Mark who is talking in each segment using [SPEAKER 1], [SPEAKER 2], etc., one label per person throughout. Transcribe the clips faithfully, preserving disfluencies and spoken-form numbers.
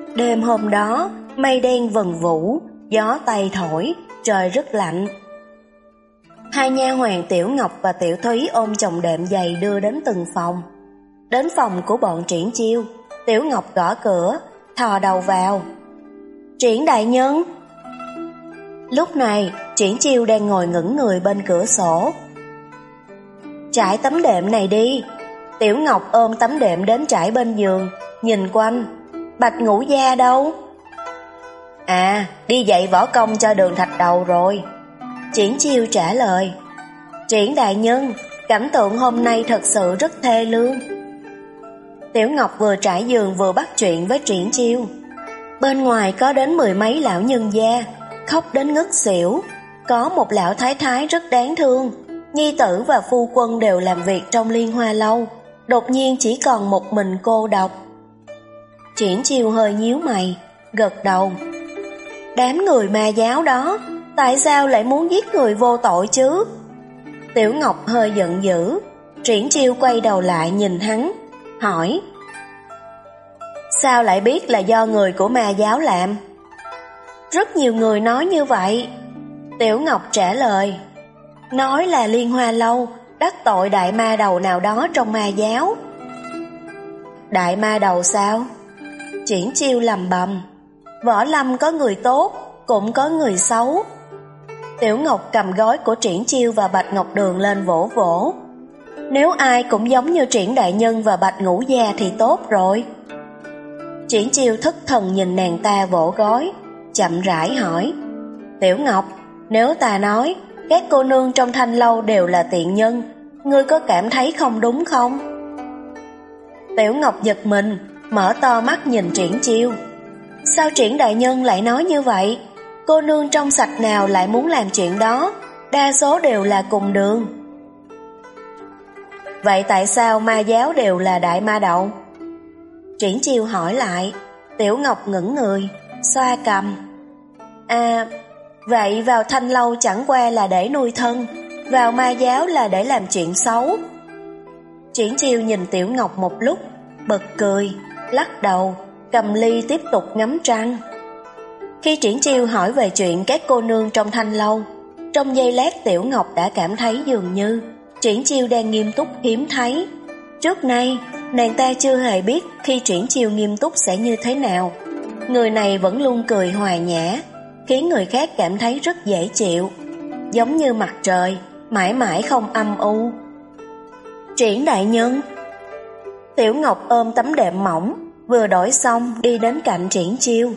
[SPEAKER 1] Đêm hôm đó, mây đen vần vũ, gió tây thổi, trời rất lạnh. Hai nha hoàn Tiểu Ngọc và Tiểu Thúy ôm chồng đệm giày đưa đến từng phòng. Đến phòng của bọn Triển Chiêu, Tiểu Ngọc gõ cửa, thò đầu vào. Triển đại nhân. Lúc này, Triển Chiêu đang ngồi ngẩn người bên cửa sổ. Trải tấm đệm này đi. Tiểu Ngọc ôm tấm đệm đến trải bên giường, nhìn quanh. Bạch Ngũ Gia đâu? À, đi dạy võ công cho Đường Thạch Đầu rồi. Triển Chiêu trả lời. Triển đại nhân, cảnh tượng hôm nay thật sự rất thê lương. Tiểu Ngọc vừa trải giường vừa bắt chuyện với Triển Chiêu. Bên ngoài có đến mười mấy lão nhân gia, khóc đến ngất xỉu. Có một lão thái thái rất đáng thương, nhi tử và phu quân đều làm việc trong Liên Hoa lâu, đột nhiên chỉ còn một mình cô độc. Triển Chiêu hơi nhíu mày, gật đầu. Đám người ma giáo đó, tại sao lại muốn giết người vô tội chứ? Tiểu Ngọc hơi giận dữ. Triển Chiêu quay đầu lại nhìn hắn, hỏi. Sao lại biết là do người của ma giáo làm? Rất nhiều người nói như vậy. Tiểu Ngọc trả lời. Nói là Liên Hoa lâu đắc tội đại ma đầu nào đó trong ma giáo. Đại ma đầu sao? Triển Chiêu lầm bầm. Võ lâm có người tốt, cũng có người xấu. Tiểu Ngọc cầm gối của Triển Chiêu và Bạch Ngọc Đường lên vỗ vỗ. Nếu ai cũng giống như Triển đại nhân và Bạch Ngũ Gia thì tốt rồi. Triển Chiêu thất thần nhìn nàng ta vỗ gối, chậm rãi hỏi. Tiểu Ngọc, nếu ta nói các cô nương trong Thanh lâu đều là tiện nhân, ngươi có cảm thấy không đúng không? Tiểu Ngọc giật mình, mở to mắt nhìn Triển Chiêu. Sao Triển đại nhân lại nói như vậy? Cô nương trong sạch nào lại muốn làm chuyện đó? Đa số đều là cùng đường. Vậy tại sao ma giáo đều là đại ma đầu? Triển Chiêu hỏi lại. Tiểu Ngọc ngẩng người, xoa cằm. À, vậy vào Thanh lâu chẳng qua là để nuôi thân, vào ma giáo là để làm chuyện xấu. Triển Chiêu nhìn Tiểu Ngọc một lúc, bật cười, lắc đầu, cầm ly tiếp tục ngắm trăng. Khi Triển Chiêu hỏi về chuyện các cô nương trong Thanh lâu, trong giây lát Tiểu Ngọc đã cảm thấy dường như Triển Chiêu đang nghiêm túc hiếm thấy. Trước nay, nàng ta chưa hề biết khi Triển Chiêu nghiêm túc sẽ như thế nào. Người này vẫn luôn cười hòa nhã, khiến người khác cảm thấy rất dễ chịu, giống như mặt trời, mãi mãi không âm u. Triển đại nhân. Tiểu Ngọc ôm tấm đệm mỏng, vừa đổi xong đi đến cạnh Triển Chiêu.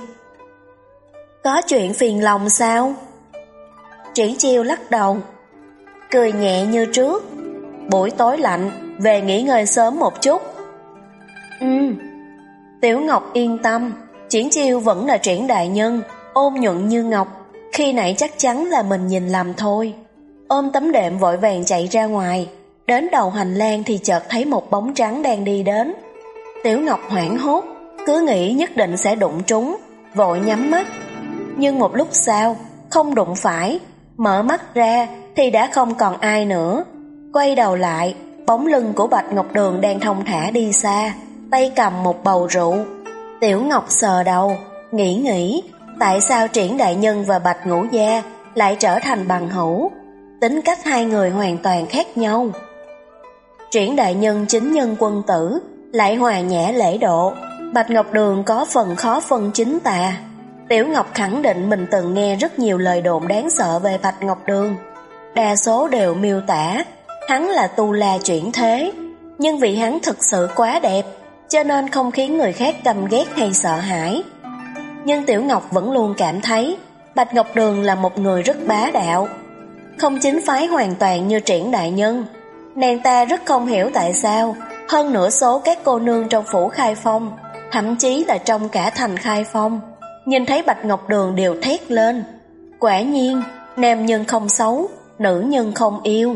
[SPEAKER 1] Có chuyện phiền lòng sao? Triển Chiêu lắc đầu, cười nhẹ như trước. Buổi tối lạnh, về nghỉ ngơi sớm một chút. Ừ. Tiểu Ngọc yên tâm, Triển Chiêu vẫn là Triển đại nhân, ôn nhuận như ngọc, khi nãy chắc chắn là mình nhìn lầm thôi. Ôm tấm đệm vội vàng chạy ra ngoài, đến đầu hành lang thì chợt thấy một bóng trắng đang đi đến. Tiểu Ngọc hoảng hốt, cứ nghĩ nhất định sẽ đụng trúng, vội nhắm mắt. Nhưng một lúc sau, không đụng phải, mở mắt ra thì đã không còn ai nữa. Quay đầu lại, bóng lưng của Bạch Ngọc Đường đang thong thả đi xa, tay cầm một bầu rượu. Tiểu Ngọc sờ đầu, nghĩ nghĩ, tại sao Triển đại nhân và Bạch Ngũ Gia lại trở thành bằng hữu? Tính cách hai người hoàn toàn khác nhau. Triển đại nhân chính nhân quân tử, lại hòa nhã lễ độ. Bạch Ngọc Đường có phần khó phân chính tà. Tiểu Ngọc khẳng định mình từng nghe rất nhiều lời đồn đáng sợ về Bạch Ngọc Đường. Đa số đều miêu tả hắn là tu la chuyển thế, nhưng vì hắn thực sự quá đẹp, cho nên không khiến người khác căm ghét hay sợ hãi. Nhưng Tiểu Ngọc vẫn luôn cảm thấy Bạch Ngọc Đường là một người rất bá đạo, không chính phái hoàn toàn như Triển đại nhân. Nàng ta rất không hiểu tại sao hơn nửa số các cô nương trong phủ Khai Phong, thậm chí là trong cả thành Khai Phong, nhìn thấy Bạch Ngọc Đường đều thét lên. Quả nhiên, nam nhân không xấu, nữ nhân không yêu.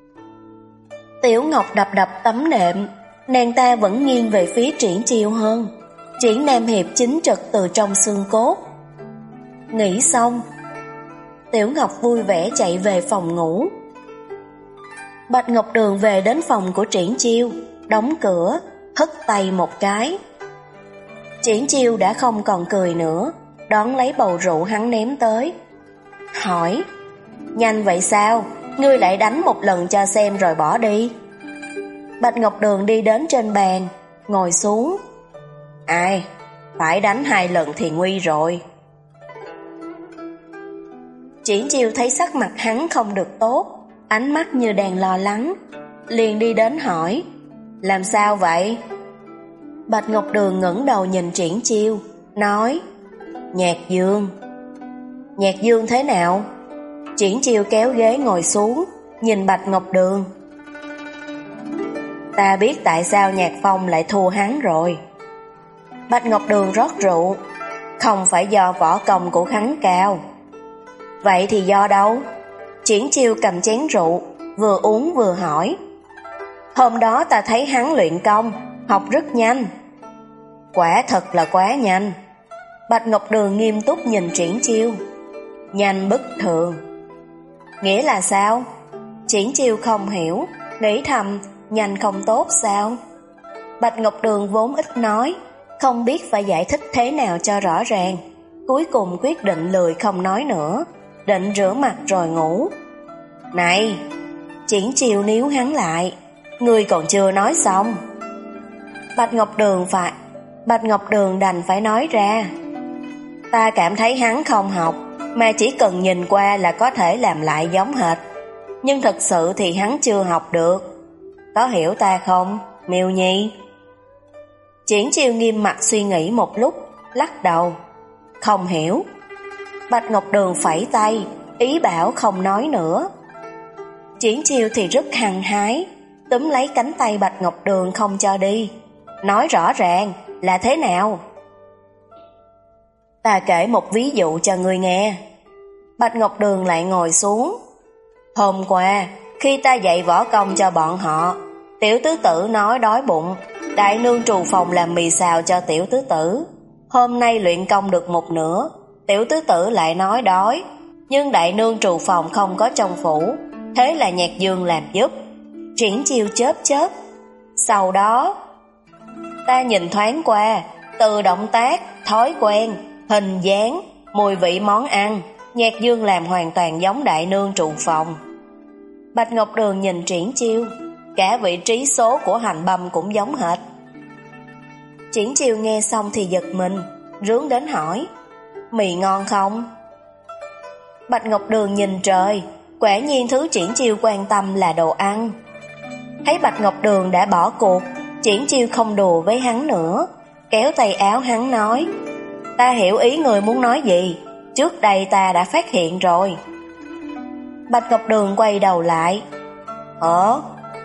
[SPEAKER 1] Tiểu Ngọc đập đập tấm nệm, nàng ta vẫn nghiêng về phía Triển Chiêu hơn. Triển Nam Hiệp chính trực từ trong xương cốt. Nghĩ xong, Tiểu Ngọc vui vẻ chạy về phòng ngủ. Bạch Ngọc Đường về đến phòng của Triển Chiêu, đóng cửa, hất tay một cái. Triển Chiêu đã không còn cười nữa, đón lấy bầu rượu hắn ném tới. Hỏi, nhanh vậy sao? Ngươi lại đánh một lần cho xem rồi bỏ đi. Bạch Ngọc Đường đi đến trên bàn, ngồi xuống. Ai, phải đánh hai lần thì nguy rồi. Triển Chiêu thấy sắc mặt hắn không được tốt, ánh mắt như đang lo lắng, liền đi đến hỏi, làm sao vậy? Bạch Ngọc Đường ngẩng đầu nhìn Triển Chiêu, nói, Nhạc Dương. Nhạc Dương thế nào? Triển Chiêu kéo ghế ngồi xuống, nhìn Bạch Ngọc Đường. Ta biết tại sao Nhạc Phong lại thua hắn rồi. Bạch Ngọc Đường rót rượu, không phải do võ công của hắn cao. Vậy thì do đâu? Triển Chiêu cầm chén rượu, vừa uống vừa hỏi. Hôm đó ta thấy hắn luyện công, học rất nhanh. Quả thật là quá nhanh. Bạch Ngọc Đường nghiêm túc nhìn Triển Chiêu. Nhanh bất thường. Nghĩa là sao? Triển Chiêu không hiểu, nghĩ thầm, nhanh không tốt sao? Bạch Ngọc Đường vốn ít nói, không biết phải giải thích thế nào cho rõ ràng. Cuối cùng quyết định lười không nói nữa, định rửa mặt rồi ngủ. Này! Triển Chiêu níu hắn lại. Ngươi còn chưa nói xong. Bạch Ngọc Đường phải Bạch Ngọc Đường đành phải nói ra. Ta cảm thấy hắn không học, mà chỉ cần nhìn qua là có thể làm lại giống hệt. Nhưng thật sự thì hắn chưa học được. Có hiểu ta không, Miêu Nhi? Triển Chiêu nghiêm mặt suy nghĩ một lúc, lắc đầu. Không hiểu. Bạch Ngọc Đường phẩy tay, ý bảo không nói nữa. Triển Chiêu thì rất hăng hái, túm lấy cánh tay Bạch Ngọc Đường không cho đi. Nói rõ ràng là thế nào? Ta kể một ví dụ cho ngươi nghe. Bạch Ngọc Đường lại ngồi xuống. Hôm qua, khi ta dạy võ công cho bọn họ, tiểu tứ tử nói đói bụng, đại nương trù phòng làm mì xào cho tiểu tứ tử. Hôm nay luyện công được một nửa, tiểu tứ tử lại nói đói, nhưng đại nương trù phòng không có trong phủ, thế là Nhạc Dương làm giúp. Triển Chiêu chớp chớp. Sau đó, ta nhìn thoáng qua, từ động tác, thói quen, hình dáng, mùi vị món ăn, Nhạc Dương làm hoàn toàn giống đại nương trụ phòng. Bạch Ngọc Đường nhìn Triển Chiêu, cả vị trí số của hành băm cũng giống hệt. Triển Chiêu nghe xong thì giật mình, rướn đến hỏi, mì ngon không? Bạch Ngọc Đường nhìn trời, quả nhiên thứ Triển Chiêu quan tâm là đồ ăn. Thấy Bạch Ngọc Đường đã bỏ cuộc, Triển Chiêu không đùa với hắn nữa, kéo tay áo hắn nói, ta hiểu ý người muốn nói gì, trước đây ta đã phát hiện rồi. Bạch Ngọc Đường quay đầu lại. Ờ?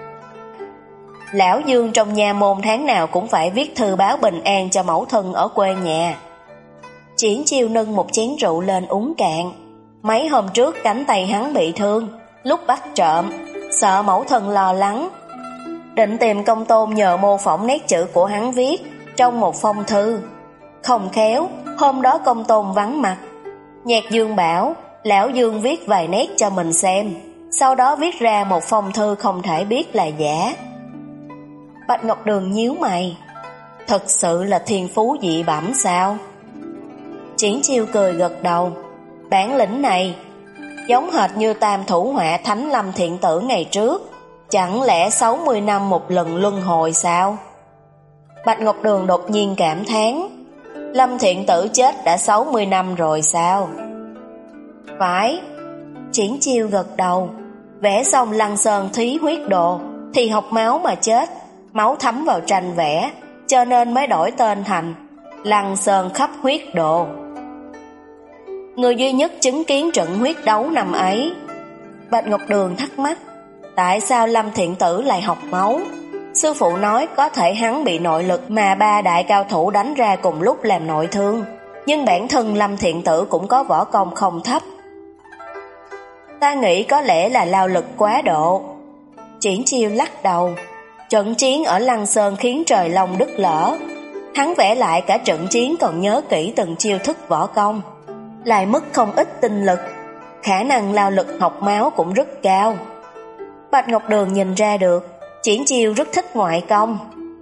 [SPEAKER 1] Lão Dương trong nha môn tháng nào cũng phải viết thư báo bình an cho mẫu thân ở quê nhà. Triển Chiêu nâng một chén rượu lên uống cạn. Mấy hôm trước cánh tay hắn bị thương, lúc bắt trộm, sợ mẫu thân lo lắng, định tìm Công Tôn nhờ mô phỏng nét chữ của hắn viết trong một phong thư. Không khéo, hôm đó Công Tôn vắng mặt. Nhạc Dương bảo, lão Dương viết vài nét cho mình xem, sau đó viết ra một phong thư không thể biết là giả. Bạch Ngọc Đường nhíu mày. Thật sự là thiên phú dị bẩm sao? Triển Chiêu cười gật đầu. Bản lĩnh này giống hệt như tam thủ họa Thánh Lâm Thiện Tử ngày trước, chẳng lẽ sáu mươi năm một lần luân hồi sao? Bạch Ngọc Đường đột nhiên cảm thán, Lâm Thiện Tử chết đã sáu mươi năm rồi sao? Phải. Triển Chiêu gật đầu. Vẽ xong Lăng Sơn thí huyết đồ thì học máu mà chết, máu thấm vào tranh vẽ, cho nên mới đổi tên thành Lăng Sơn khắp huyết đồ. Người duy nhất chứng kiến trận huyết đấu năm ấy. Bạch Ngọc Đường thắc mắc, tại sao Lâm Thiện Tử lại học máu? Sư phụ nói có thể hắn bị nội lực mà ba đại cao thủ đánh ra cùng lúc làm nội thương, nhưng bản thân Lâm Thiện Tử cũng có võ công không thấp. Ta nghĩ có lẽ là lao lực quá độ. Triển Chiêu lắc đầu. Trận chiến ở Lăng Sơn khiến trời long đất lở. Hắn vẽ lại cả trận chiến còn nhớ kỹ từng chiêu thức võ công, lại mất không ít tinh lực, khả năng lao lực học máu cũng rất cao. Bạch Ngọc Đường nhìn ra được Triển Chiêu rất thích ngoại công.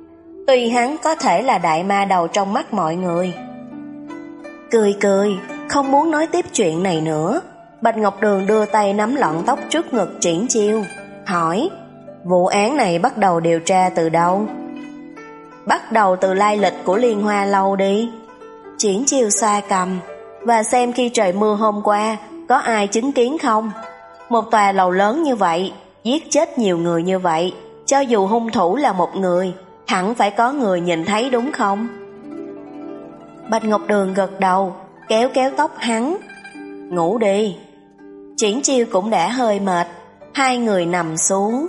[SPEAKER 1] Tuy hắn có thể là đại ma đầu trong mắt mọi người. Cười cười, không muốn nói tiếp chuyện này nữa, Bạch Ngọc Đường đưa tay nắm lọn tóc trước ngực Triển Chiêu, hỏi, vụ án này bắt đầu điều tra từ đâu? Bắt đầu từ lai lịch của Liên Hoa Lâu đi. Triển Chiêu xoa cằm, và xem khi trời mưa hôm qua, có ai chứng kiến không? Một tòa lầu lớn như vậy, giết chết nhiều người như vậy, cho dù hung thủ là một người, hẳn phải có người nhìn thấy đúng không? Bạch Ngọc Đường gật đầu, kéo kéo tóc hắn. Ngủ đi. Triển Chiêu cũng đã hơi mệt, hai người nằm xuống.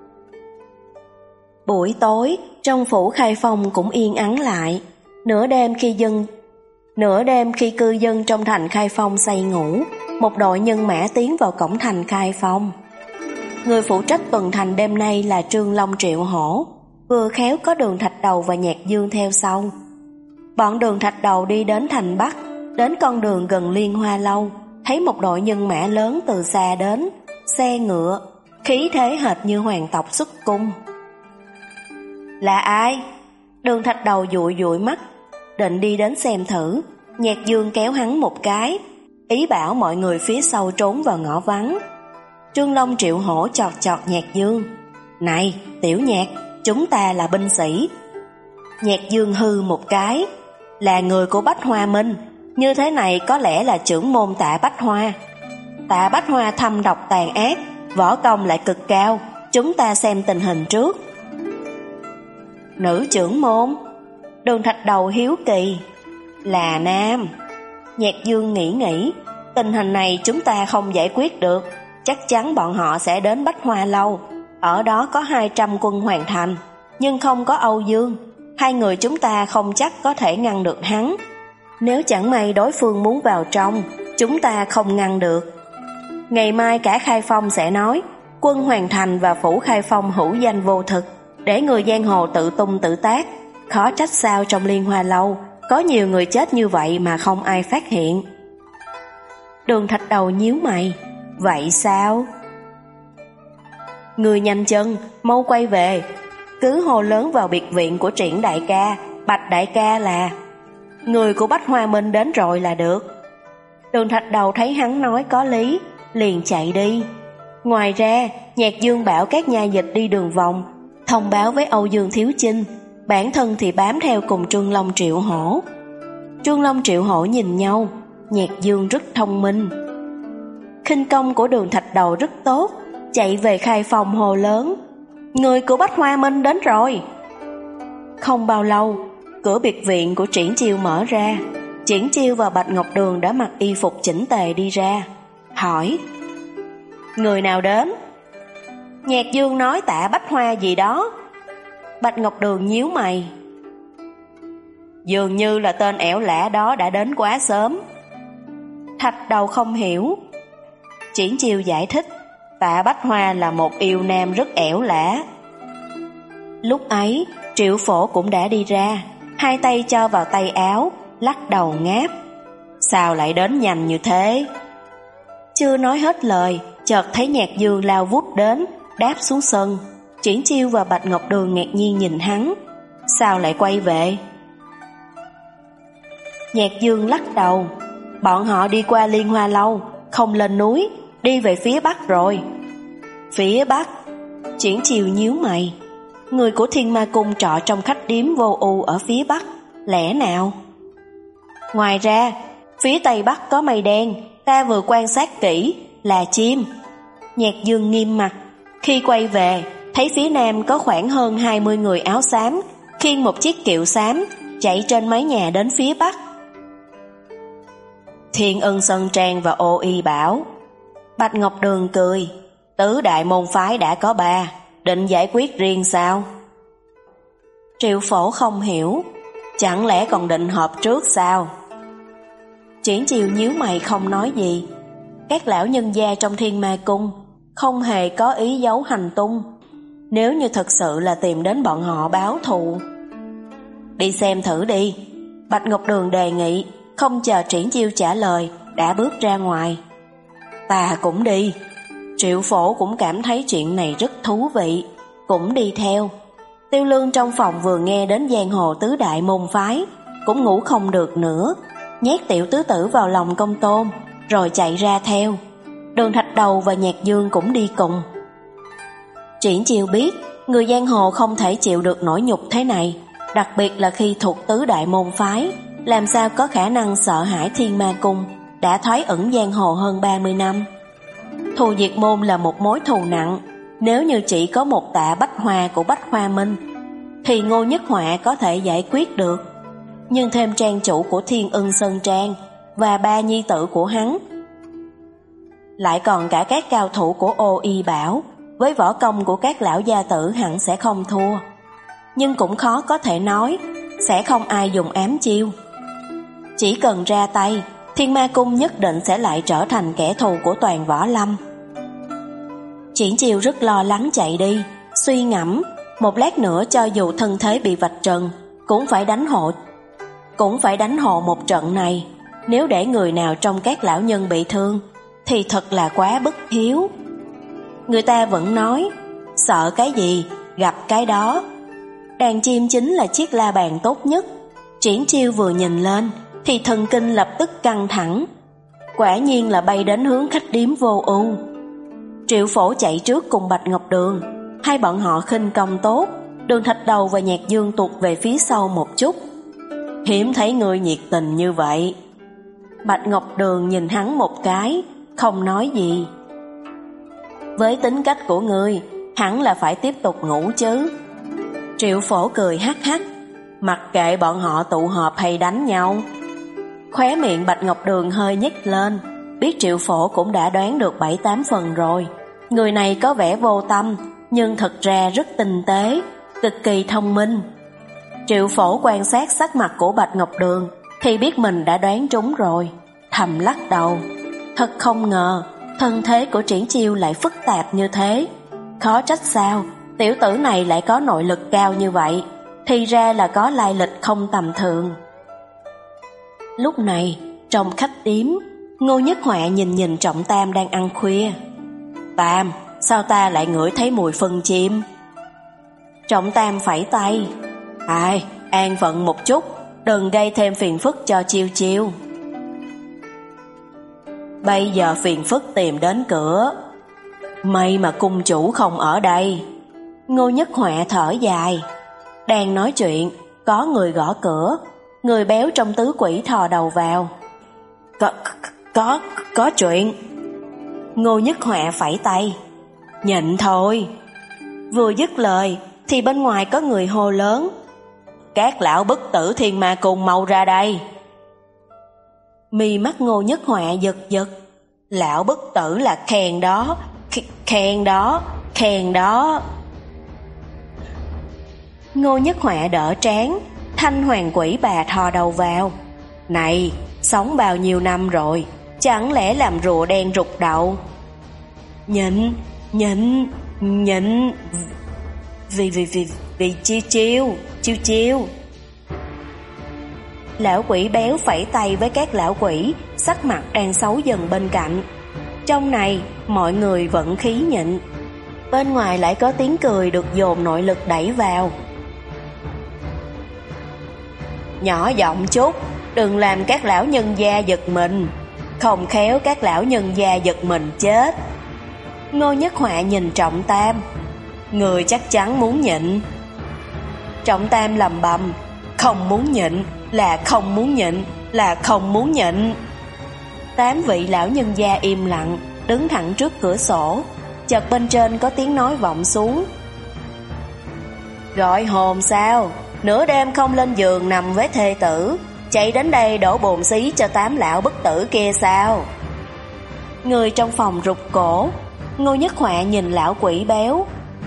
[SPEAKER 1] Buổi tối, trong phủ Khai Phong cũng yên ắng lại. Nửa đêm khi dân Nửa đêm khi cư dân trong thành Khai Phong say ngủ, một đội nhân mã tiến vào cổng thành Khai Phong. Người phụ trách tuần thành đêm nay là Trương Long Triệu Hổ, vừa khéo có Đường Thạch Đầu và Nhạc Dương theo sau. Bọn Đường Thạch Đầu đi đến thành Bắc, đến con đường gần Liên Hoa Lâu, thấy một đội nhân mã lớn từ xa đến, xe ngựa, khí thế hệt như hoàng tộc xuất cung. Là ai? Đường Thạch Đầu dụi dụi mắt, định đi đến xem thử. Nhạc Dương kéo hắn một cái, ý bảo mọi người phía sau trốn vào ngõ vắng. Trương Long Triệu Hổ chọt chọt Nhạc Dương. Này, Tiểu Nhạc, chúng ta là binh sĩ. Nhạc Dương hư một cái. Là người của Bách Hoa Minh, như thế này có lẽ là trưởng môn Tạ Bách Hoa. Tạ Bách Hoa thâm độc tàn ác, võ công lại cực cao, chúng ta xem tình hình trước. Nữ trưởng môn? Đường Thạch Đầu hiếu kỳ. Là nam. Nhạc Dương nghĩ nghĩ, tình hình này chúng ta không giải quyết được, chắc chắn bọn họ sẽ đến Bách Hoa Lâu. Ở đó có hai trăm quân hoàn thành, nhưng không có Âu Dương. Hai người chúng ta không chắc có thể ngăn được hắn. Nếu chẳng may đối phương muốn vào trong, chúng ta không ngăn được. Ngày mai cả Khai Phong sẽ nói quân Hoàn Thành và phủ Khai Phong hữu danh vô thực, để người giang hồ tự tung tự tác. Khó trách sao trong Liên Hoa Lâu có nhiều người chết như vậy mà không ai phát hiện. Đường Thạch Đầu nhíu mày. Vậy sao? Người nhanh chân, mau quay về. Cứ hô lớn vào biệt viện của Triển đại ca, Bạch đại ca là người của Bách Hoa Minh đến rồi là được. Đường Thạch Đầu thấy hắn nói có lý, liền chạy đi. Ngoài ra, Nhạc Dương bảo các nha dịch đi đường vòng, thông báo với Âu Dương Thiếu Chinh, bản thân thì bám theo cùng Trương Long Triệu Hổ. Trương Long Triệu Hổ nhìn nhau, Nhạc Dương rất thông minh. Khinh công của Đường Thạch Đầu rất tốt, chạy về Khai Phong hồ lớn. Người của Bách Hoa Minh đến rồi. Không bao lâu, cửa biệt viện của Triển Chiêu mở ra. Triển Chiêu và Bạch Ngọc Đường đã mặc y phục chỉnh tề đi ra, hỏi: Người nào đến? Nhạc Dương nói Tạ Bách Hoa gì đó. Bạch Ngọc Đường nhíu mày. Dường như là tên ẻo lả đó đã đến quá sớm. Thạch Đầu không hiểu. Triển Chiêu giải thích, Tạ Bách Hoa là một yêu nam rất ẻo lả. Lúc ấy, Triệu Phổ cũng đã đi ra, hai tay cho vào tay áo, lắc đầu ngáp. Sao lại đến nhanh như thế? Chưa nói hết lời, chợt thấy Nhạc Dương lao vút đến, đáp xuống sân. Triển Chiêu và Bạch Ngọc Đường ngạc nhiên nhìn hắn. Sao lại quay về? Nhạc Dương lắc đầu. Bọn họ đi qua Liên Hoa Lâu, không lên núi, đi về phía Bắc rồi. Phía Bắc? Triển Chiêu nhíu mày. Người của Thiên Ma Cung trọ trong khách điếm Vô U ở phía Bắc, lẽ nào? Ngoài ra, phía Tây Bắc có mây đen, ta vừa quan sát kỹ, là chim. Nhạc Dương nghiêm mặt. Khi quay về, thấy phía Nam có khoảng hơn hai mươi người áo xám, khiêng một chiếc kiệu xám, chạy trên mái nhà đến phía Bắc. Thiên Ân Sơn Trang và Ô Y Bảo. Bạch Ngọc Đường cười. Tứ đại môn phái đã có ba, định giải quyết riêng sao? Triệu Phổ không hiểu. Chẳng lẽ còn định họp trước sao? Triển Chiêu nhíu mày không nói gì. Các lão nhân gia trong Thiên Ma Cung không hề có ý giấu hành tung, nếu như thật sự là tìm đến bọn họ báo thù. Đi xem thử đi. Bạch Ngọc Đường đề nghị, không chờ Triển Chiêu trả lời, đã bước ra ngoài. Ta cũng đi. Triệu Phổ cũng cảm thấy chuyện này rất thú vị, cũng đi theo. Tiêu Lương trong phòng vừa nghe đến giang hồ tứ đại môn phái, cũng ngủ không được nữa, nhét Tiểu tứ tử vào lòng Công Tôn, rồi chạy ra theo. Đường Thạch Đầu và Nhạc Dương cũng đi cùng. Triển Chiêu biết, người giang hồ không thể chịu được nỗi nhục thế này, đặc biệt là khi thuộc tứ đại môn phái, làm sao có khả năng sợ hãi Thiên Ma Cung đã thoái ẩn giang hồ hơn ba mươi năm. Thù diệt môn là một mối thù nặng, nếu như chỉ có một tạ bách hoa của Bách Hoa Minh, thì Ngô Nhất Họa có thể giải quyết được. Nhưng thêm trang chủ của Thiên Ưng Sơn Trang và ba nhi tử của hắn, lại còn cả các cao thủ của Ô Y Bảo, với võ công của các lão gia tử hẳn sẽ không thua. Nhưng cũng khó có thể nói, sẽ không ai dùng ám chiêu. Chỉ cần ra tay, Thiên Ma Cung nhất định sẽ lại trở thành kẻ thù của toàn võ lâm. Triển Chiêu rất lo lắng chạy đi, suy ngẫm, một lát nữa cho dù thân thế bị vạch trần, cũng phải đánh hộ, cũng phải đánh hộ một trận này. Nếu để người nào trong các lão nhân bị thương, thì thật là quá bất hiếu. Người ta vẫn nói, sợ cái gì, gặp cái đó. Đàn chim chính là chiếc la bàn tốt nhất. Triển Chiêu vừa nhìn lên, thì thần kinh lập tức căng thẳng. Quả nhiên là bay đến hướng khách điếm Vô Ưu. Triệu Phổ chạy trước cùng Bạch Ngọc Đường, hai bọn họ khinh công tốt. Đường Thạch Đầu và Nhạc Dương tụt về phía sau một chút. Hiếm thấy người nhiệt tình như vậy. Bạch Ngọc Đường nhìn hắn một cái, không nói gì. Với tính cách của ngươi, hẳn là phải tiếp tục ngủ chứ. Triệu Phổ cười hắc hắc, mặc kệ bọn họ tụ họp hay đánh nhau. Khóe miệng Bạch Ngọc Đường hơi nhếch lên, biết Triệu Phổ cũng đã đoán được bảy tám phần rồi. Người này có vẻ vô tâm, nhưng thật ra rất tinh tế, cực kỳ thông minh. Triệu Phổ quan sát sắc mặt của Bạch Ngọc Đường thì biết mình đã đoán trúng rồi, thầm lắc đầu. Thật không ngờ, thân thế của Triển Chiêu lại phức tạp như thế. Khó trách sao, tiểu tử này lại có nội lực cao như vậy, thì ra là có lai lịch không tầm thường. Lúc này, trong khách điếm, Ngô Nhất Họa nhìn nhìn Trọng Tam đang ăn khuya. Tam, sao ta lại ngửi thấy mùi phân chim? Trọng Tam phẩy tay. Ai, an phận một chút, đừng gây thêm phiền phức cho Chiêu Chiêu. Bây giờ phiền phức tìm đến cửa. May mà cung chủ không ở đây. Ngô Nhất Họa thở dài. Đang nói chuyện, có người gõ cửa. Người béo trong tứ quỷ thò đầu vào. Có, có, có chuyện. Ngô Nhất Họa phẩy tay. Nhịn thôi. Vừa dứt lời, thì bên ngoài có người hô lớn. Các lão bất tử Thiên Ma Cung mau ra đây. Mi mắt Ngô Nhất Họa giật giật. Lão bất tử là khen đó, khen đó, khen đó. Ngô Nhất Họa đỡ trán, Thanh Hoàng Quỷ bà thò đầu vào. Này, sống bao nhiêu năm rồi, chẳng lẽ làm rùa đen rụt đầu? Nhịn, nhịn, nhịn. Vì, vì, vì, vì chiêu chiêu, chiêu chiêu. Lão quỷ béo phẩy tay với các lão quỷ, sắc mặt đang xấu dần bên cạnh. Trong này, mọi người vẫn khí nhịn. Bên ngoài lại có tiếng cười được dồn nội lực đẩy vào. Nhỏ giọng chút, đừng làm các lão nhân gia giật mình. Không khéo các lão nhân gia giật mình chết. Ngô Nhất Họa nhìn Trọng Tam. Người chắc chắn muốn nhịn. Trọng Tam lầm bầm. Không muốn nhịn, là không muốn nhịn, là không muốn nhịn. Tám vị lão nhân gia im lặng, đứng thẳng trước cửa sổ. Chợt bên trên có tiếng nói vọng xuống. Gọi hồn sao? Nửa đêm không lên giường nằm với thê tử, chạy đến đây đổ bồn xí cho tám lão bất tử kia sao? Người trong phòng rụt cổ. Ngô Nhất Họa nhìn lão quỷ béo.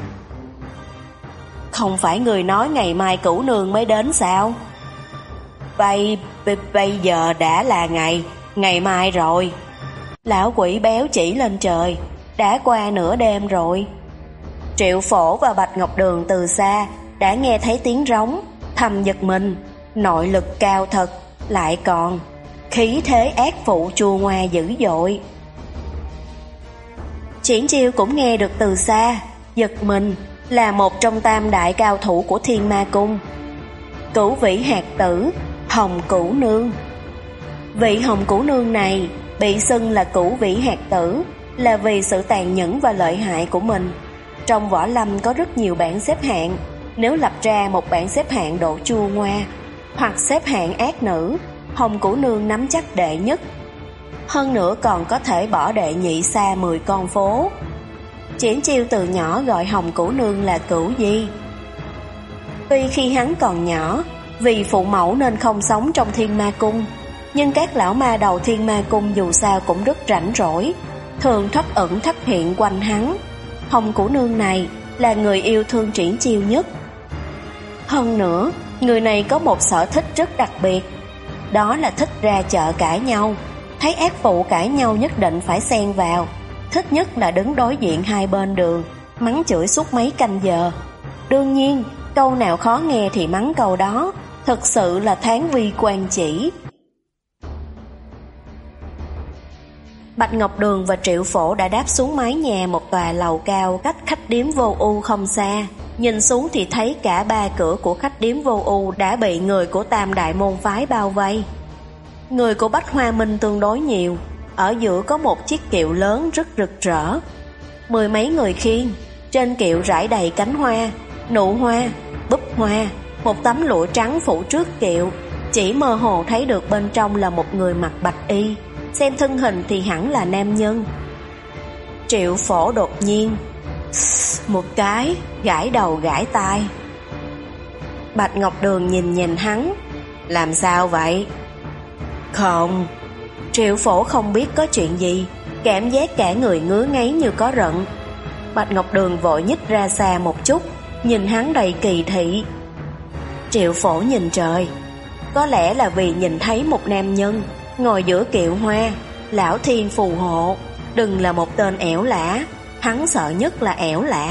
[SPEAKER 1] Không phải người nói ngày mai Cửu Nương mới đến sao? Bây, bây giờ đã là ngày, ngày mai rồi. Lão quỷ béo chỉ lên trời. Đã qua nửa đêm rồi. Triệu Phổ và Bạch Ngọc Đường từ xa đã nghe thấy tiếng rống, thầm giật mình. Nội lực cao thật, lại còn khí thế ác phụ chua ngoa dữ dội. Triển Chiêu cũng nghe được từ xa, giật mình, là một trong tam đại cao thủ của Thiên Ma Cung. Cửu Vĩ Hạt Tử, Hồng Cửu Nương. Vị Hồng Cửu Nương này bị xưng là Cửu Vĩ Hạt Tử là vì sự tàn nhẫn và lợi hại của mình. Trong võ lâm có rất nhiều bảng xếp hạng, nếu lập ra một bảng xếp hạng độ chua ngoa hoặc xếp hạng ác nữ, Hồng Cửu Nương nắm chắc đệ nhất. Hơn nữa còn có thể bỏ đệ nhị xa mười con phố. Triển Chiêu từ nhỏ gọi Hồng Cửu Nương là Cửu Di. Tuy khi hắn còn nhỏ, vì phụ mẫu nên không sống trong Thiên Ma Cung, nhưng các lão ma đầu Thiên Ma Cung dù sao cũng rất rảnh rỗi, thường thoắt ẩn thoắt hiện quanh hắn. Hồng Cửu Nương này là người yêu thương Triển Chiêu nhất. Hơn nữa, người này có một sở thích rất đặc biệt, đó là thích ra chợ cãi nhau. Thấy ác phụ cãi nhau nhất định phải xen vào, thích nhất là đứng đối diện hai bên đường, mắng chửi suốt mấy canh giờ. Đương nhiên, câu nào khó nghe thì mắng câu đó, thực sự là tháng vi quan chỉ. Bạch Ngọc Đường và Triệu Phổ đã đáp xuống mái nhà một tòa lầu cao cách khách điếm Vô Ưu không xa. Nhìn xuống thì thấy cả ba cửa của khách điếm Vô Ưu đã bị người của tam đại môn phái bao vây. Người của Bách Hoa Minh tương đối nhiều, ở giữa có một chiếc kiệu lớn rất rực rỡ. Mười mấy người khiêng, trên kiệu rải đầy cánh hoa, nụ hoa, búp hoa, một tấm lụa trắng phủ trước kiệu, chỉ mơ hồ thấy được bên trong là một người mặc bạch y, xem thân hình thì hẳn là nam nhân. Triệu Phổ đột nhiên một cái gãi đầu gãi tai. Bạch Ngọc Đường nhìn nhìn hắn, làm sao vậy? Không. Triệu Phổ không biết có chuyện gì, cảm giác cả người ngứa ngáy như có rận. Bạch Ngọc Đường vội nhích ra xa một chút, nhìn hắn đầy kỳ thị. Triệu Phổ nhìn trời, có lẽ là vì nhìn thấy một nam nhân ngồi giữa kiệu hoa. Lão Thiên phù hộ, đừng là một tên ẻo lả, hắn sợ nhất là ẻo lả.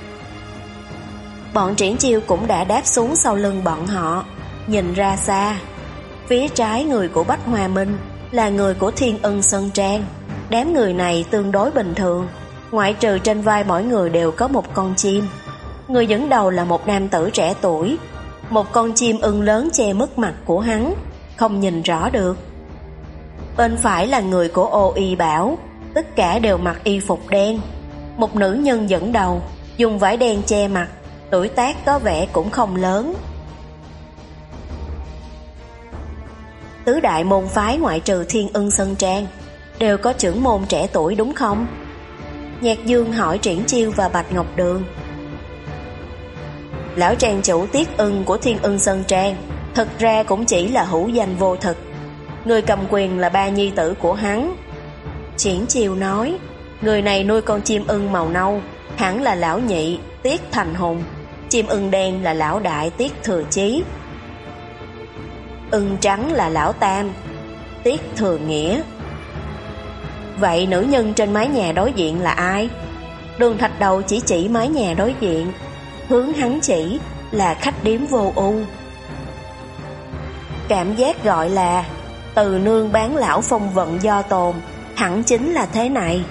[SPEAKER 1] Bọn Triển Chiêu cũng đã đáp xuống sau lưng bọn họ, nhìn ra xa. Phía trái người của Bách Hoa Minh là người của Thiên Ân Sơn Trang. Đám người này tương đối bình thường, ngoại trừ trên vai mỗi người đều có một con chim. Người dẫn đầu là một nam tử trẻ tuổi, một con chim ưng lớn che mất mặt của hắn, không nhìn rõ được. Bên phải là người của Ô Y Bảo, tất cả đều mặc y phục đen. Một nữ nhân dẫn đầu, dùng vải đen che mặt, tuổi tác có vẻ cũng không lớn. Tứ đại môn phái ngoại trừ Thiên Ân Sơn Trang đều có trưởng môn trẻ tuổi đúng không? Nhạc Dương hỏi Triển Chiêu và Bạch Ngọc Đường. Lão trang chủ Tiết Ưng của Thiên Ân Sơn Trang thực ra cũng chỉ là hữu danh vô thực, người cầm quyền là ba nhi tử của hắn. Triển Chiêu nói, người này nuôi con chim ưng màu nâu, hẳn là lão nhị Tiết Thành Hùng. Chim ưng đen là lão đại Tiết Thừa Chí. Ưng trắng là lão tam Tiết Thừa Nghĩa. Vậy nữ nhân trên mái nhà đối diện là ai? Đường Thạch Đầu chỉ chỉ mái nhà đối diện, hướng hắn chỉ là khách điếm Vô Ưu. Cảm giác gọi là Từ nương bán lão phong vận do tồn, hẳn chính là thế này.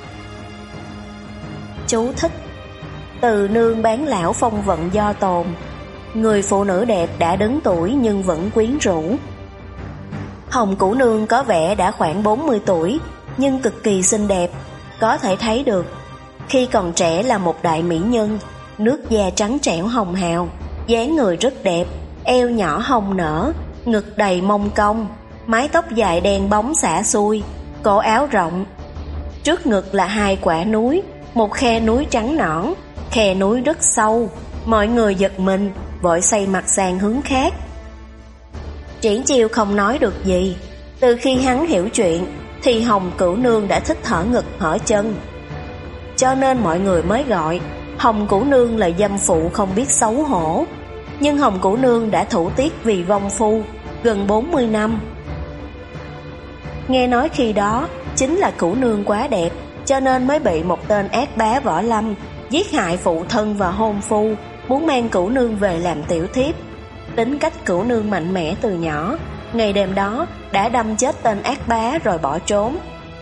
[SPEAKER 1] Chú thích: Từ nương bán lão phong vận do tồn, người phụ nữ đẹp đã đứng tuổi nhưng vẫn quyến rũ. Hồng Cửu Nương có vẻ đã khoảng bốn mươi tuổi, nhưng cực kỳ xinh đẹp, có thể thấy được khi còn trẻ là một đại mỹ nhân, nước da trắng trẻo hồng hào, dáng người rất đẹp, eo nhỏ hồng nở, ngực đầy mông cong, mái tóc dài đen bóng xõa xuôi, cổ áo rộng. Trước ngực là hai quả núi, một khe núi trắng nõn, khe núi rất sâu. Mọi người giật mình, vội xoay mặt sang hướng khác. Triển Chiêu không nói được gì. Từ khi hắn hiểu chuyện thì Hồng Cửu Nương đã thích hở ngực hở chân, cho nên mọi người mới gọi Hồng Cửu Nương là dâm phụ không biết xấu hổ. Nhưng Hồng Cửu Nương đã thủ tiết vì vong phu gần bốn mươi năm. Nghe nói khi đó chính là Cửu Nương quá đẹp, cho nên mới bị một tên ác bá võ lâm giết hại phụ thân và hôn phu, muốn mang Cửu Nương về làm tiểu thiếp. Tính cách Cửu Nương mạnh mẽ từ nhỏ, ngày đêm đó đã đâm chết tên ác bá rồi bỏ trốn.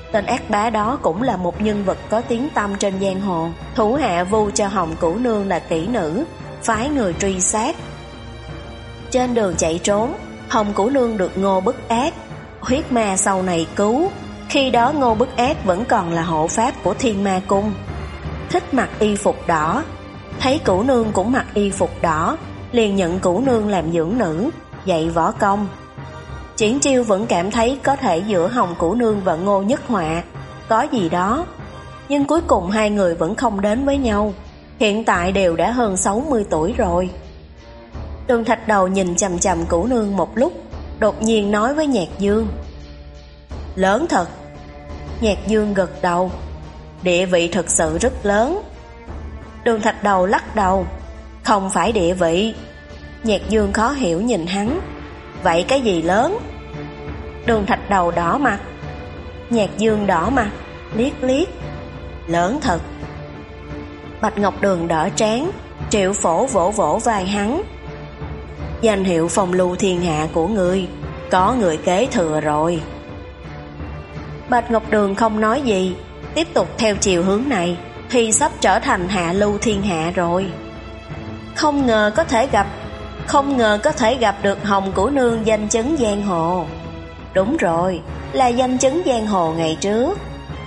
[SPEAKER 1] Tên ác bá đó cũng là một nhân vật có tiếng tăm trên giang hồ. Thủ hạ vu cho Hồng Cửu Nương là kỹ nữ, phái người truy sát. Trên đường chạy trốn, Hồng Cửu Nương được Ngô Bức Ác, huyết ma sau này cứu. Khi đó Ngô Bức Ác vẫn còn là hộ pháp của Thiên Ma Cung, thích mặc y phục đỏ. Thấy Cửu Nương cũng mặc y phục đỏ, liền nhận Cửu Nương làm dưỡng nữ, dạy võ công. Triển Chiêu vẫn cảm thấy có thể giữa Hồng Cửu Nương và Ngô Nhất Họa có gì đó, nhưng cuối cùng hai người vẫn không đến với nhau. Hiện tại đều đã hơn sáu mươi tuổi rồi. Đường Thạch Đầu nhìn chằm chằm Cửu Nương một lúc, đột nhiên nói với Nhạc Dương: lớn thật. Nhạc Dương gật đầu: địa vị thực sự rất lớn. Đường Thạch Đầu lắc đầu: không phải địa vị. Nhạc Dương khó hiểu nhìn hắn: vậy cái gì lớn? Đường Thạch Đầu đỏ mặt. Nhạc Dương đỏ mặt, liếc liếc: lớn thật. Bạch Ngọc Đường đỡ trán, Triệu Phổ vỗ vỗ vai hắn: danh hiệu phong lưu thiên hạ của ngươi có người kế thừa rồi. Bạch Ngọc Đường không nói gì, tiếp tục theo chiều hướng này thì sắp trở thành hạ lưu thiên hạ rồi. Không ngờ có thể gặp Không ngờ có thể gặp được Hồng Cửu Nương danh chấn giang hồ. Đúng rồi, là danh chấn giang hồ ngày trước.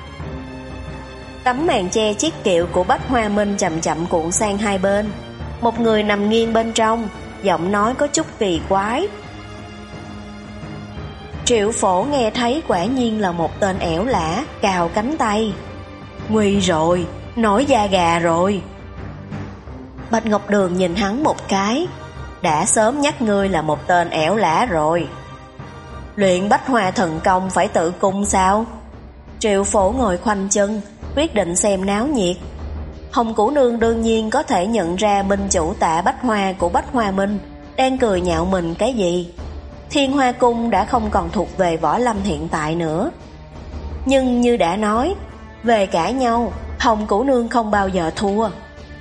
[SPEAKER 1] Tấm màn che chiếc kiệu của Bách Hoa Minh chậm chậm cuộn sang hai bên. Một người nằm nghiêng bên trong, giọng nói có chút kỳ quái. Triệu Phổ nghe thấy quả nhiên là một tên ẻo lả, cào cánh tay: nguy rồi, nổi da gà rồi. Bạch Ngọc Đường nhìn hắn một cái: đã sớm nhắc ngươi là một tên ẻo lả rồi. Luyện Bách Hoa thần công phải tự cung sao? Triệu Phổ ngồi khoanh chân, quyết định xem náo nhiệt. Hồng Cửu Nương đương nhiên có thể nhận ra minh chủ Tạ Bách Hoa của Bách Hoa Minh đang cười nhạo mình cái gì. Thiên Hoa Cung đã không còn thuộc về Võ Lâm hiện tại nữa. Nhưng như đã nói, về cãi nhau, Hồng Cửu Nương không bao giờ thua.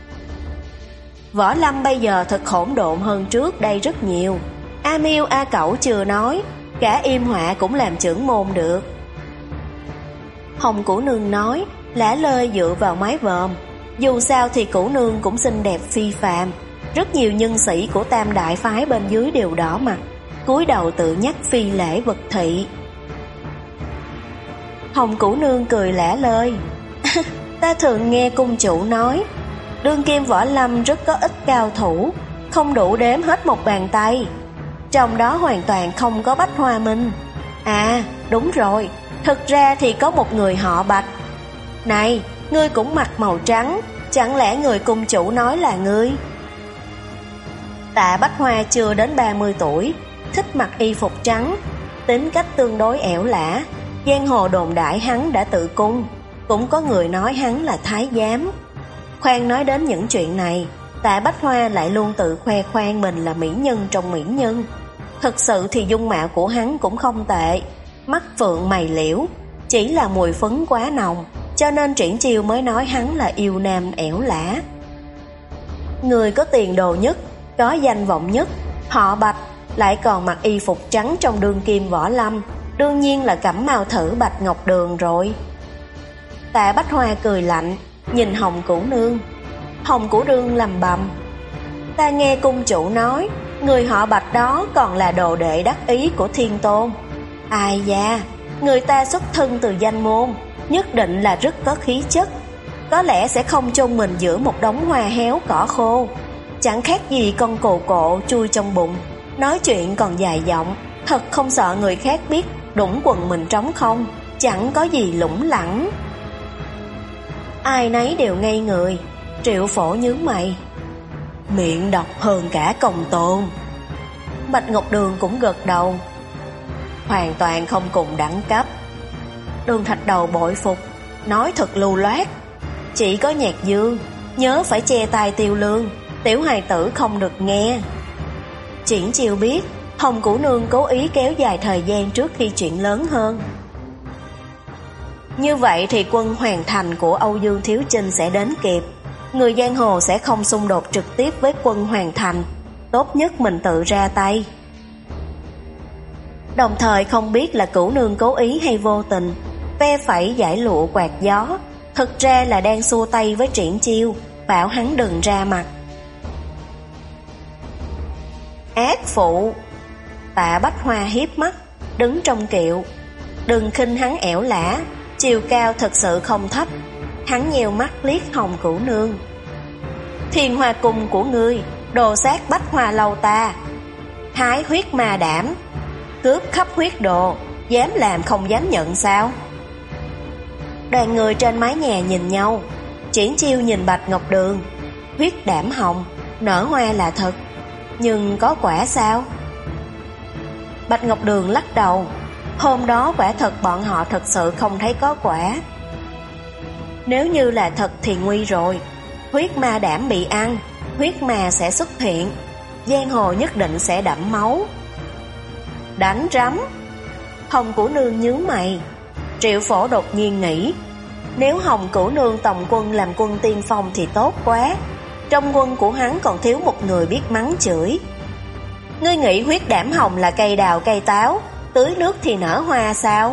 [SPEAKER 1] Võ Lâm bây giờ thật hỗn độn hơn trước đây rất nhiều. A Miêu A Cẩu chưa nói, cả Im Họa cũng làm trưởng môn được. Hồng Cửu Nương nói, lả lơi dựa vào mái vòm. Dù sao thì Cửu Nương cũng xinh đẹp phi phàm. Rất nhiều nhân sĩ của Tam Đại Phái bên dưới đều đỏ mặt, cúi đầu tự nhắc phi lễ vật thị. Hồng Cửu Nương cười lả lơi: ta thường nghe cung chủ nói, đương kim võ lâm rất có ít cao thủ, không đủ đếm hết một bàn tay. Trong đó hoàn toàn không có Bách Hoa Minh. À đúng rồi, thực ra thì có một người họ Bạch. Này, ngươi cũng mặc màu trắng, chẳng lẽ người cung chủ nói là ngươi? Tạ Bách Hoa chưa đến ba mươi tuổi, thích mặc y phục trắng, tính cách tương đối ẻo lả. Giang hồ đồn đại hắn đã tự cung, cũng có người nói hắn là thái giám. Khoan nói đến những chuyện này, Tạ Bách Hoa lại luôn tự khoe khoang mình là mỹ nhân trong mỹ nhân. Thực sự thì dung mạo của hắn cũng không tệ, mắt phượng mày liễu, chỉ là mùi phấn quá nồng, cho nên Triển Chiêu mới nói hắn là yêu nam ẻo lả. Người có tiền đồ nhất, có danh vọng nhất, họ Bạch, lại còn mặc y phục trắng trong đương kim võ lâm, đương nhiên là Cẩm Mao Thử Bạch Ngọc Đường rồi. Tạ Bách Hoa cười lạnh, nhìn Hồng Cửu Nương. Hồng Cửu Nương lầm bầm: ta nghe cung chủ nói, người họ Bạch đó còn là đồ đệ đắc ý của Thiên Tôn. Ai da, người ta xuất thân từ danh môn, nhất định là rất có khí chất. Có lẽ sẽ không chôn mình giữa một đống hoa héo cỏ khô, chẳng khác gì con cồ cộ chui trong bụng, nói chuyện còn dài giọng, thật không sợ người khác biết đũng quần mình trống không, chẳng có gì lủng lẳng. Ai nấy đều ngây người. Triệu Phổ nhướng mày: miệng độc hơn cả Công Tôn. Bạch Ngọc Đường cũng gật đầu: hoàn toàn không cùng đẳng cấp. Đường Thạch Đầu bội phục, nói thật lưu loát: chỉ có Nhạc Dương, nhớ phải che tai Tiêu Lương, tiểu hài tử không được nghe. Triển Chiêu biết Hồng Cửu Nương cố ý kéo dài thời gian trước khi chuyện lớn hơn. Như vậy thì quân hoàn thành của Âu Dương Thiếu Chinh sẽ đến kịp. Người giang hồ sẽ không xung đột trực tiếp với quân hoàn thành, tốt nhất mình tự ra tay. Đồng thời không biết là Cửu Nương cố ý hay vô tình, ve phẩy giải lụa quạt gió, thực ra là đang xua tay với Triển Chiêu, bảo hắn đừng ra mặt. Ác phụ! Tạ Bách Hoa hiếp mắt, đứng trong kiệu. Đừng khinh hắn ẻo lả, chiều cao thật sự không thấp. Hắn nheo mắt liếc Hồng Cửu Nương. Thiên Hoa Cung của ngươi, đồ sát Bách Hoa lâu ta, hái huyết ma đảm, cướp khắp huyết đồ, dám làm không dám nhận sao? Đoàn người trên mái nhà nhìn nhau. Triển Chiêu nhìn Bạch Ngọc Đường. Huyết đảm hồng, nở hoa là thật, nhưng có quả sao? Bạch Ngọc Đường lắc đầu. Hôm đó quả thật bọn họ thật sự không thấy có quả. Nếu như là thật thì nguy rồi. Huyết ma đảm bị ăn, huyết ma sẽ xuất hiện, giang hồ nhất định sẽ đẫm máu. Đánh rắm! Hồng Cửu Nương nhướng mày. Triệu Phổ đột nhiên nghĩ, nếu Hồng Cửu Nương tổng quân làm quân tiên phong thì tốt quá. Trong quân của hắn còn thiếu một người biết mắng chửi. Ngươi nghĩ huyết đảm hồng là cây đào cây táo, tưới nước thì nở hoa sao?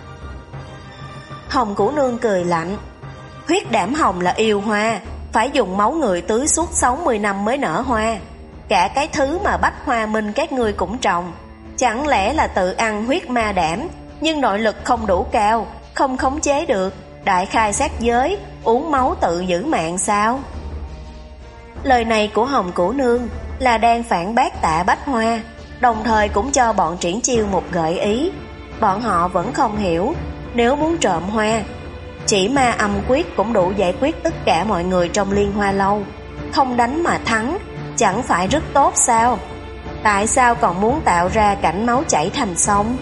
[SPEAKER 1] Hồng Cửu Nương cười lạnh. Huyết đảm hồng là yêu hoa, phải dùng máu người tưới suốt sáu mươi năm mới nở hoa. Cả cái thứ mà Bách Hoa Minh các ngươi cũng trồng, chẳng lẽ là tự ăn huyết ma đảm, nhưng nội lực không đủ cao, không khống chế được, đại khai sát giới, uống máu tự giữ mạng sao? Lời này của Hồng Cửu Nương là đang phản bác Tạ Bách Hoa, đồng thời cũng cho bọn Triển Chiêu một gợi ý. Bọn họ vẫn không hiểu, nếu muốn trộm hoa, chỉ ma âm quyết cũng đủ giải quyết tất cả mọi người trong Liên Hoa Lâu. Không đánh mà thắng, chẳng phải rất tốt sao? Tại sao còn muốn tạo ra cảnh máu chảy thành sông?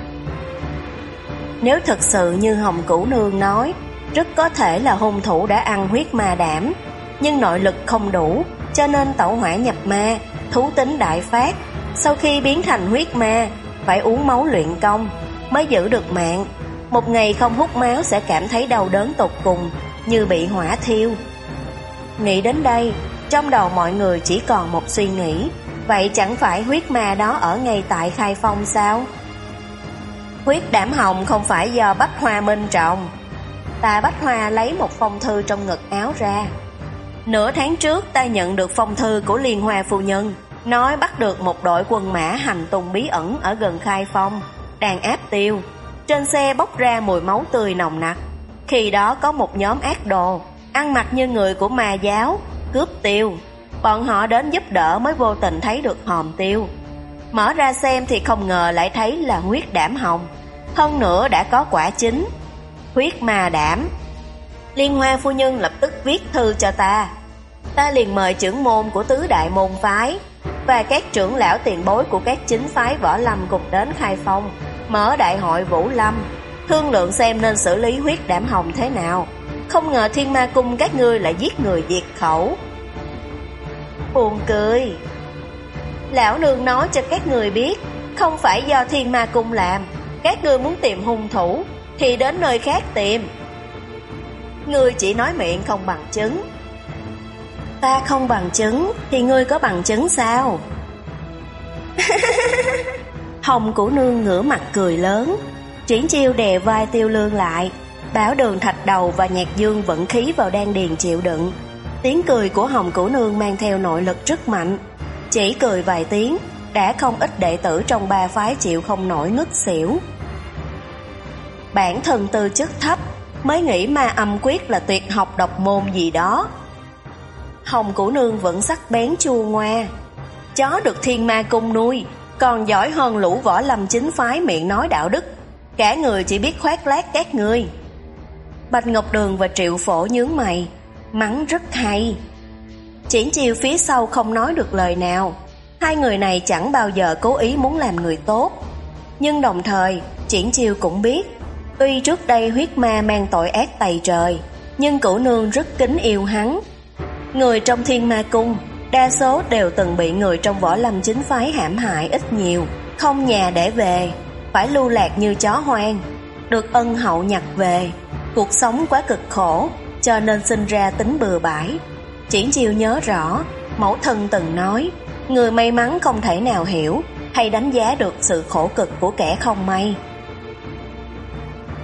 [SPEAKER 1] Nếu thực sự như Hồng Cửu Nương nói, rất có thể là hung thủ đã ăn huyết ma đảm, nhưng nội lực không đủ, cho nên tẩu hỏa nhập ma, thú tính đại phát. Sau khi biến thành huyết ma, phải uống máu luyện công mới giữ được mạng. Một ngày không hút máu sẽ cảm thấy đau đớn tột cùng, như bị hỏa thiêu. Nghĩ đến đây, trong đầu mọi người chỉ còn một suy nghĩ, vậy chẳng phải huyết ma đó ở ngay tại Khai Phong sao? Huyết đảm hồng không phải do Bách Hoa Minh trồng. Tạ Bách Hoa lấy một phong thư trong ngực áo ra. Nửa tháng trước ta nhận được phong thư của Liên Hoa phu nhân, nói bắt được một đội quân mã hành tung bí ẩn ở gần Khai Phong, đang áp tiêu. Trên xe bốc ra mùi máu tươi nồng nặc. Khi đó có một nhóm ác đồ, ăn mặc như người của ma giáo, cướp tiêu. Bọn họ đến giúp đỡ mới vô tình thấy được hòm tiêu. Mở ra xem thì không ngờ lại thấy là huyết đảm hồng, hơn nữa đã có quả chín, huyết ma đảm. Liên Hoa phu nhân lập tức viết thư cho ta. Ta liền mời trưởng môn của tứ đại môn phái và các trưởng lão tiền bối của các chính phái võ lâm cùng đến Khai Phong, mở đại hội Vũ Lâm, thương lượng xem nên xử lý huyết đảm hồng thế nào. Không ngờ Thiên Ma Cung các ngươi lại giết người diệt khẩu. Buồn cười. Lão nương nói cho các người biết, không phải do Thiên Ma Cung làm. Các ngươi muốn tìm hung thủ thì đến nơi khác tìm. Ngươi chỉ nói miệng không bằng chứng. Ta không bằng chứng thì ngươi có bằng chứng sao? Hồng Cửu Nương ngửa mặt cười lớn. Triển Chiêu đè vai Tiêu Lương lại, bảo Đường Thạch Đầu và Nhạc Dương vận khí vào đan điền chịu đựng. Tiếng cười của Hồng Cửu Nương mang theo nội lực rất mạnh. Chỉ cười vài tiếng, đã không ít đệ tử trong ba phái chịu không nổi ngất xỉu. Bản thân tư chất thấp, mới nghĩ ma âm quyết là tuyệt học độc môn gì đó. Hồng Cửu Nương vẫn sắc bén chua ngoa. Chó được Thiên Ma Cung nuôi, còn giỏi hơn lũ võ lâm chính phái miệng nói đạo đức. Cả người chỉ biết khoác lác các ngươi. Bạch Ngọc Đường và Triệu Phổ nhướng mày, mắng rất hay. Triển Chiêu phía sau không nói được lời nào. Hai người này chẳng bao giờ cố ý muốn làm người tốt. Nhưng đồng thời Triển Chiêu cũng biết, tuy trước đây huyết ma mang tội ác tày trời, nhưng Cửu Nương rất kính yêu hắn. Người trong Thiên Ma Cung đa số đều từng bị người trong võ lâm chính phái hãm hại ít nhiều, không nhà để về, phải lưu lạc như chó hoang. Được ân hậu nhặt về, cuộc sống quá cực khổ, cho nên sinh ra tính bừa bãi. Triển Chiêu nhớ rõ, mẫu thân từng nói, người may mắn không thể nào hiểu hay đánh giá được sự khổ cực của kẻ không may.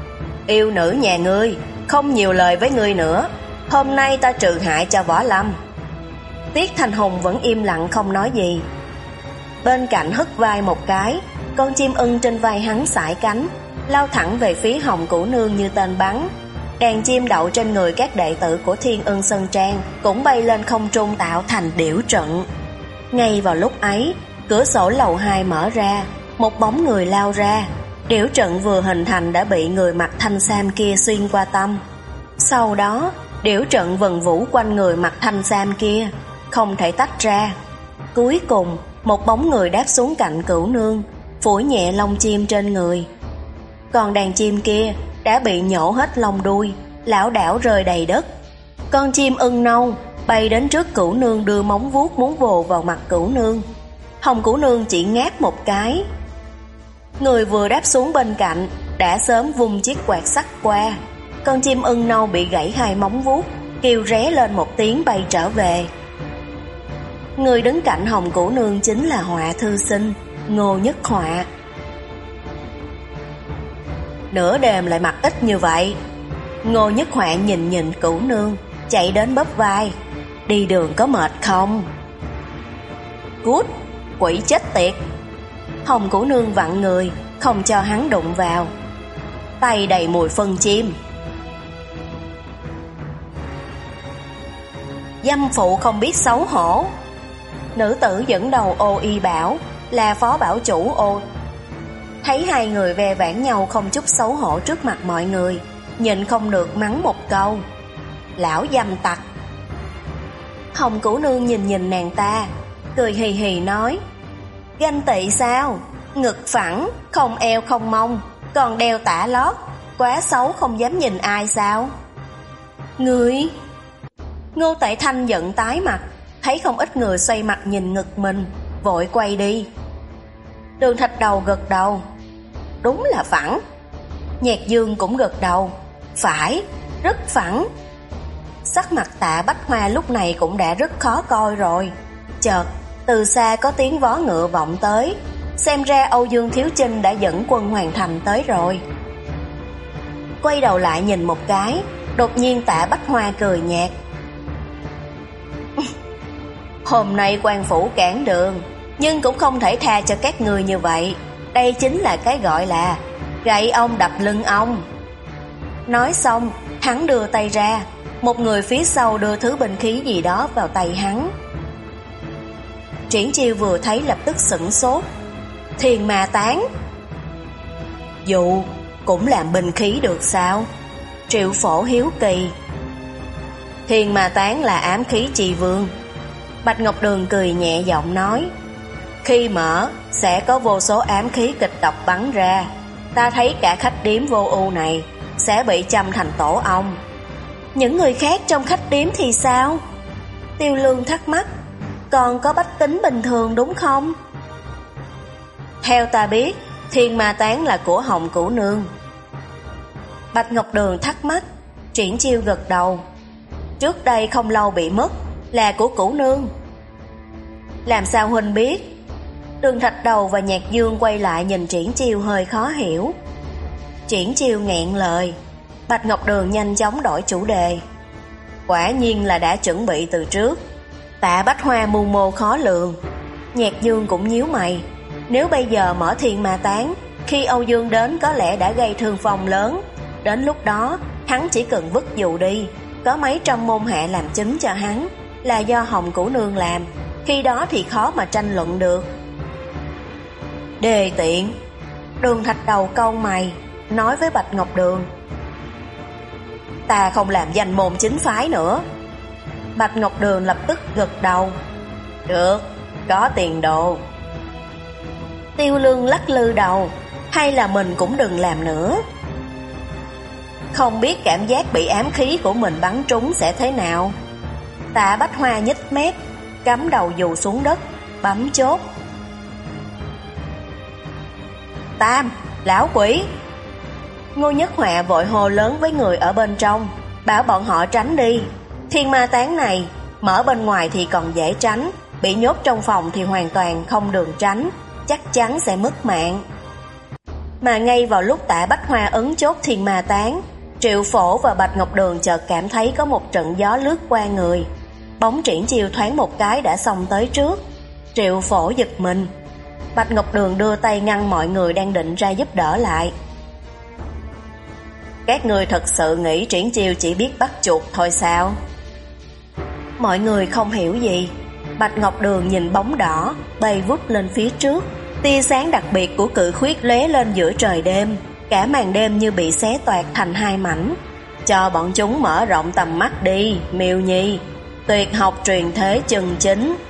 [SPEAKER 1] Yêu nữ nhà ngươi, không nhiều lời với ngươi nữa. Hôm nay ta trừ hại cho Võ Lâm. Tiết Thanh Hùng vẫn im lặng không nói gì. Bên cạnh hất vai một cái, con chim ưng trên vai hắn sải cánh, lao thẳng về phía Hồng Cửu Nương như tên bắn. Đàn chim đậu trên người các đệ tử của Thiên Ưng Sơn Trang cũng bay lên không trung tạo thành điểu trận. Ngay vào lúc ấy, cửa sổ lầu hai mở ra, một bóng người lao ra. Điểu trận vừa hình thành đã bị người mặc thanh sam kia xuyên qua tâm. Sau đó, điểu trận vần vũ quanh người mặc thanh sam kia, không thể tách ra. Cuối cùng, một bóng người đáp xuống cạnh Cửu Nương, phủi nhẹ lông chim trên người. Còn đàn chim kia đã bị nhổ hết lông đuôi, lảo đảo rơi đầy đất. Con chim ưng nâu bay đến trước Cửu Nương, đưa móng vuốt muốn vồ vào mặt Cửu Nương. Hồng Cửu Nương chỉ ngáp một cái. Người vừa đáp xuống bên cạnh đã sớm vung chiếc quạt sắt qua. Con chim ưng nâu bị gãy hai móng vuốt, kêu ré lên một tiếng bay trở về. Người đứng cạnh Hồng Cửu Nương chính là họa thư sinh Ngô Nhất Họa. Nửa đêm lại mặc ít như vậy. Ngô Nhất Họa nhìn nhìn Cửu Nương, chạy đến bóp vai. Đi đường có mệt không? Cút, quỷ chết tiệt. Hồng Cửu Nương vặn người, không cho hắn đụng vào. Tay đầy mùi phân chim. Dâm phụ không biết xấu hổ. Nữ tử dẫn đầu ô y bảo là phó bảo chủ ô. Thấy hai người ve vãn nhau không chút xấu hổ trước mặt mọi người, nhịn không được mắng một câu: lão dâm tặc. Hồng Cửu Nương nhìn nhìn nàng ta, cười hì hì nói: ganh tị sao? Ngực phẳng, không eo không mông, còn đeo tả lót, quá xấu không dám nhìn ai sao? Ngươi! Ngô Tệ Thanh giận tái mặt, thấy không ít người xoay mặt nhìn ngực mình, vội quay đi. Đường Thạch Đầu gật đầu: đúng là phẳng. Nhạc Dương cũng gật đầu: phải, rất phẳng. Sắc mặt Tạ Bách Hoa lúc này cũng đã rất khó coi rồi. Chợt từ xa có tiếng vó ngựa vọng tới, xem ra Âu Dương Thiếu Chinh đã dẫn quân hoàn thành tới rồi. Quay đầu lại nhìn một cái, đột nhiên Tạ Bách Hoa cười nhạt: hôm nay quan phủ cản đường, nhưng cũng không thể tha cho các người như vậy. Đây chính là cái gọi là gậy ông đập lưng ông. Nói xong, hắn đưa tay ra, một người phía sau đưa thứ binh khí gì đó vào tay hắn. Triển Chiêu vừa thấy lập tức sửng sốt. Thiên Ma Tán. Dù cũng làm binh khí được sao? Triệu Phổ hiếu kỳ. Thiên Ma Tán là ám khí Trì Vương. Bạch Ngọc Đường cười nhẹ giọng nói: khi mở sẽ có vô số ám khí kịch độc bắn ra. Ta thấy cả khách điếm vô ưu này sẽ bị châm thành tổ ong. Những người khác trong khách điếm thì sao? Tiêu Lương thắc mắc: còn có bách tính bình thường đúng không? Theo ta biết, Thiên Ma Tán là của Hồng Cửu Nương. Bạch Ngọc Đường thắc mắc. Triển Chiêu gật đầu: trước đây không lâu bị mất, là của Cửu Nương. Làm sao huynh biết? Đường Thạch Đầu và Nhạc Dương quay lại nhìn Triển Chiêu hơi khó hiểu. Triển Chiêu nghẹn lời. Bạch Ngọc Đường nhanh chóng đổi chủ đề: quả nhiên là đã chuẩn bị từ trước. Tạ Bách Hoa mưu mô khó lường. Nhạc Dương cũng nhíu mày: nếu bây giờ mở Thiên Ma Tán, khi Âu Dương đến có lẽ đã gây thương vong lớn. Đến lúc đó hắn chỉ cần vứt dù đi, có mấy trăm môn hạ làm chứng cho hắn là do Hồng Cửu Nương làm, khi đó thì khó mà tranh luận được. Đề tiện. Đường Thạch Đầu cau mày, nói với Bạch Ngọc Đường: ta không làm danh môn chính phái nữa. Bạch Ngọc Đường lập tức gật đầu: được, có tiền đồ. Tiêu Lương lắc lư đầu: hay là mình cũng đừng làm nữa. Không biết cảm giác bị ám khí của mình bắn trúng sẽ thế nào. Tạ Bách Hoa nhếch mép, cắm đầu dù xuống đất, bấm chốt. Tam, lão quỷ! Ngô Nhất Họa vội hô lớn với người ở bên trong, bảo bọn họ tránh đi. Thiên Ma Tán này, mở bên ngoài thì còn dễ tránh, bị nhốt trong phòng thì hoàn toàn không đường tránh, chắc chắn sẽ mất mạng. Mà ngay vào lúc Tạ Bách Hoa ấn chốt thiên ma tán, Triệu Phổ và Bạch Ngọc Đường chợt cảm thấy có một trận gió lướt qua người. Bóng Triển Chiêu thoáng một cái đã xông tới trước. Triệu Phổ giật mình. Bạch Ngọc Đường đưa tay ngăn mọi người đang định ra giúp đỡ lại. Các người thật sự nghĩ Triển Chiêu chỉ biết bắt chuột thôi sao? Mọi người không hiểu gì. Bạch Ngọc Đường nhìn bóng đỏ bay vút lên phía trước. Tia sáng đặc biệt của cự khuyết lóe lên giữa trời đêm. Cả màn đêm như bị xé toạc thành hai mảnh. Cho bọn chúng mở rộng tầm mắt đi, Miêu Nhi. Tuyệt học truyền thế chân chính,